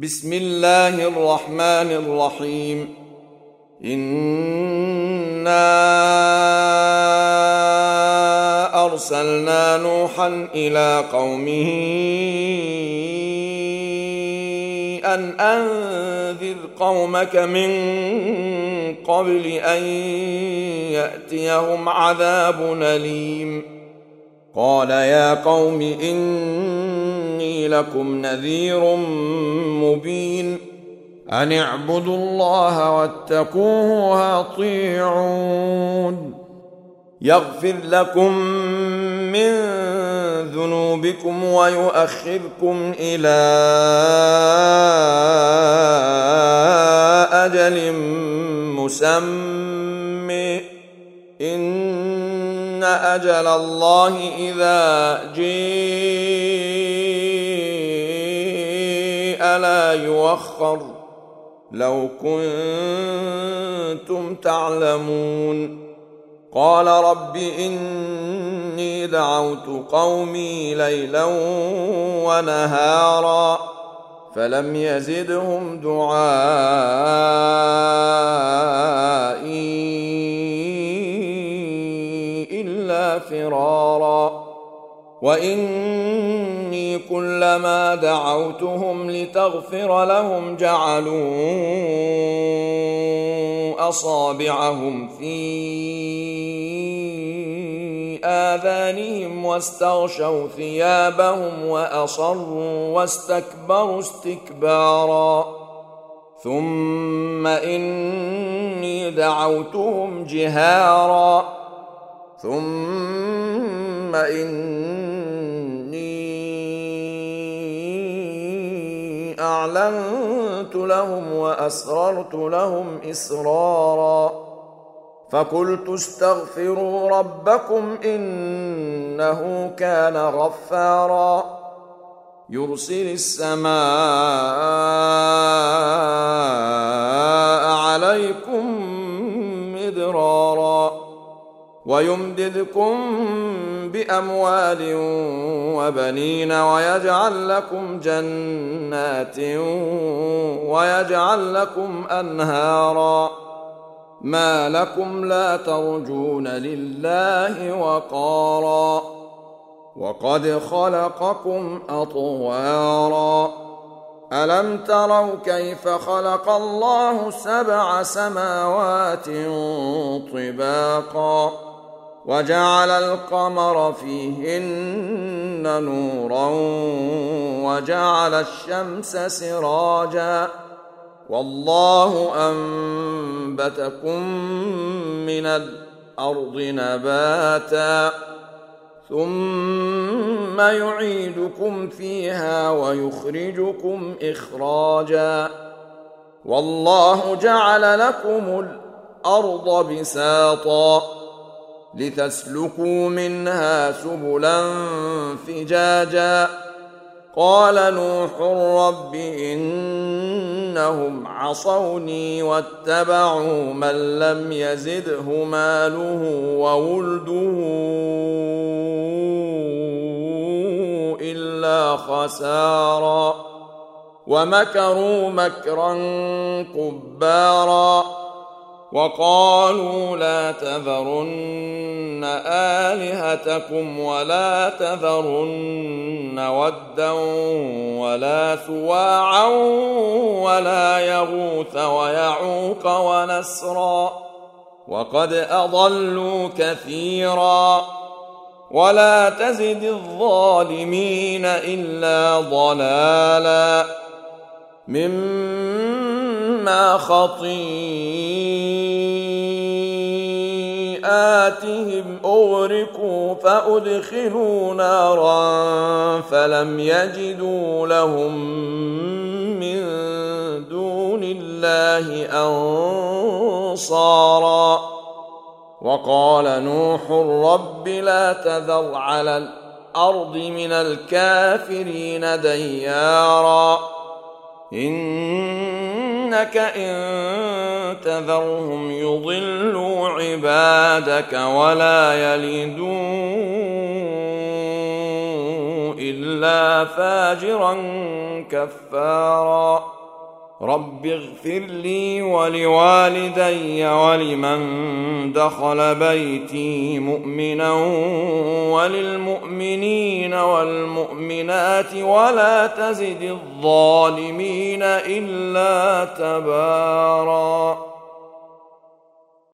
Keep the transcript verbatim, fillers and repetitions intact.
بسم الله الرحمن الرحيم. إنا أرسلنا نوحا إلى قومه أن أنذر قومك من قبل أن يأتيهم عذاب أليم. قال يا قوم إني لكم نذير مبين أن اعبدوا الله واتقوه وأطيعون يغفر لكم من ذنوبكم ويؤخركم إلى أجل مسمى إن أجل الله إذا جاء لا يؤخر لو كنتم تعلمون. قال رب إني دعوت قومي ليلا ونهارا فلم يزدهم دعائي إلا فرارا. وإني كلما دعوتهم لتغفر لهم جعلوا أصابعهم في آذانهم واستغشوا ثيابهم وأصروا واستكبروا استكبارا. ثم إني دعوتهم جهارا ثم إني أعلنت لهم وأسررت لهم إسرارا. فقلت استغفروا ربكم إنه كان غفارا يرسل السماء عليكم مدرارا ويمددكم بأموال وبنين ويجعل لكم جنات ويجعل لكم أنهارا. ما لكم لا ترجون لله وقارا وقد خلقكم أطوارا. ألم تروا كيف خلق الله سبع سماوات طباقا وجعل القمر فيهن نورا وجعل الشمس سراجا والله أنبتكم من الأرض نباتا ثم يعيدكم فيها ويخرجكم إخراجا والله جعل لكم الأرض بساطا لتسلكوا منها سبلا فجاجا. قال نوح رب إنهم عصوني واتبعوا من لم يزده ماله وولده إلا خسارا ومكروا مكرا كبارا وقالوا لا تذرن آلهتكم ولا تذرن ودا ولا سواعا ولا يغوث ويعوق ونسرا وقد أضلوا كثيرا ولا تزد الظالمين إلا ضلالا مما خطيئاتهم أغرقوا فأدخلوا نارا فلم يجدوا لهم من دون الله أنصارا. وقال نوح رب لا تذر على الأرض من الكافرين ديارا إنك إن تذرهم يضلوا عبادك ولا يلدوا إلا فاجرا كفارا. رب اغفر لي ولوالدي ولمن دخل بيتي مؤمنا وللمؤمنين والمؤمنات ولا تزد الظالمين إلا تباراً.